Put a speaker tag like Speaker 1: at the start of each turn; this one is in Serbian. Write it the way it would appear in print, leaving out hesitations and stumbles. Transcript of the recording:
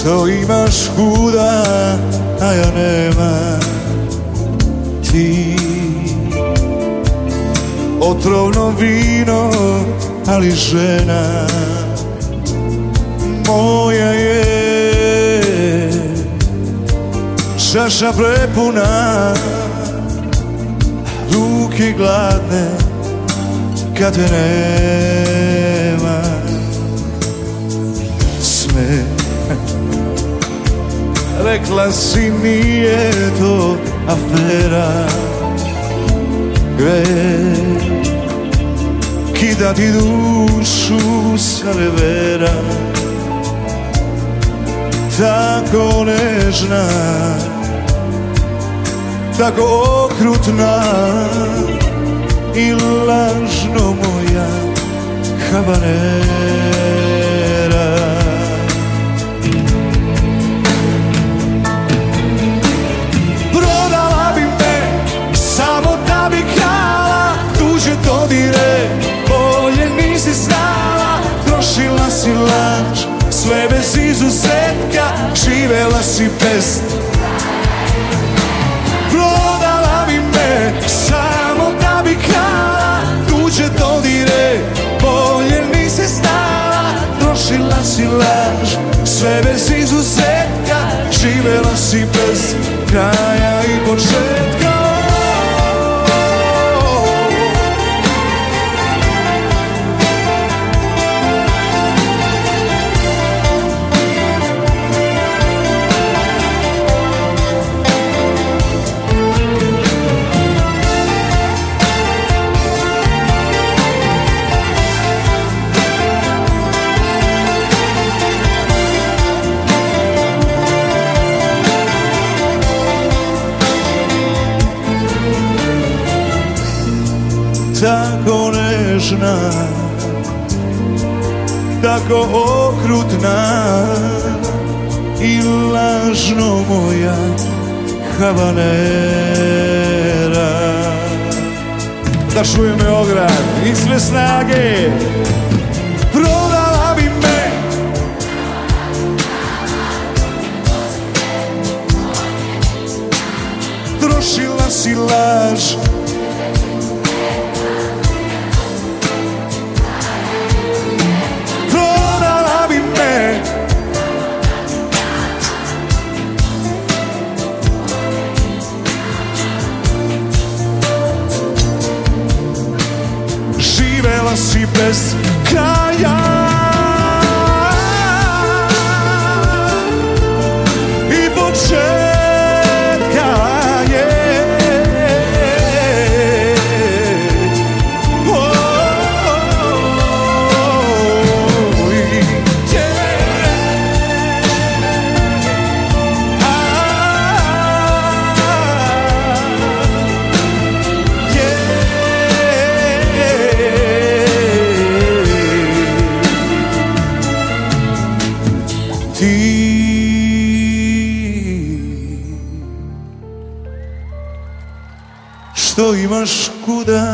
Speaker 1: što imaš kuda, a ja nemam. Ti otrovno vino, ali žena moja je čaša prepuna, ruke gladne kad te nema. Sve rekla si nije to afera, greh kida ti dušu sa revera. Tako nežna, tako okrutna i lažno moja habanera. Prodala bi me samo da bi krala tuđe dodire, bolje nisi znala, trošila si laž, sve bez izuzetka, živela si bez. Prodala bi me samo da bi krala tuđe dodire, bolje nisi znala, trošila si laž, sve bez izuzetka, živela si bez kraja i početka. Tako nežna, tako okrutna i lažno moja habanera. Da čuje me Ograd i sve snage. Prodala bi me trošila si laž, živela si bez kraja i početka je. Ti što imaš kuda,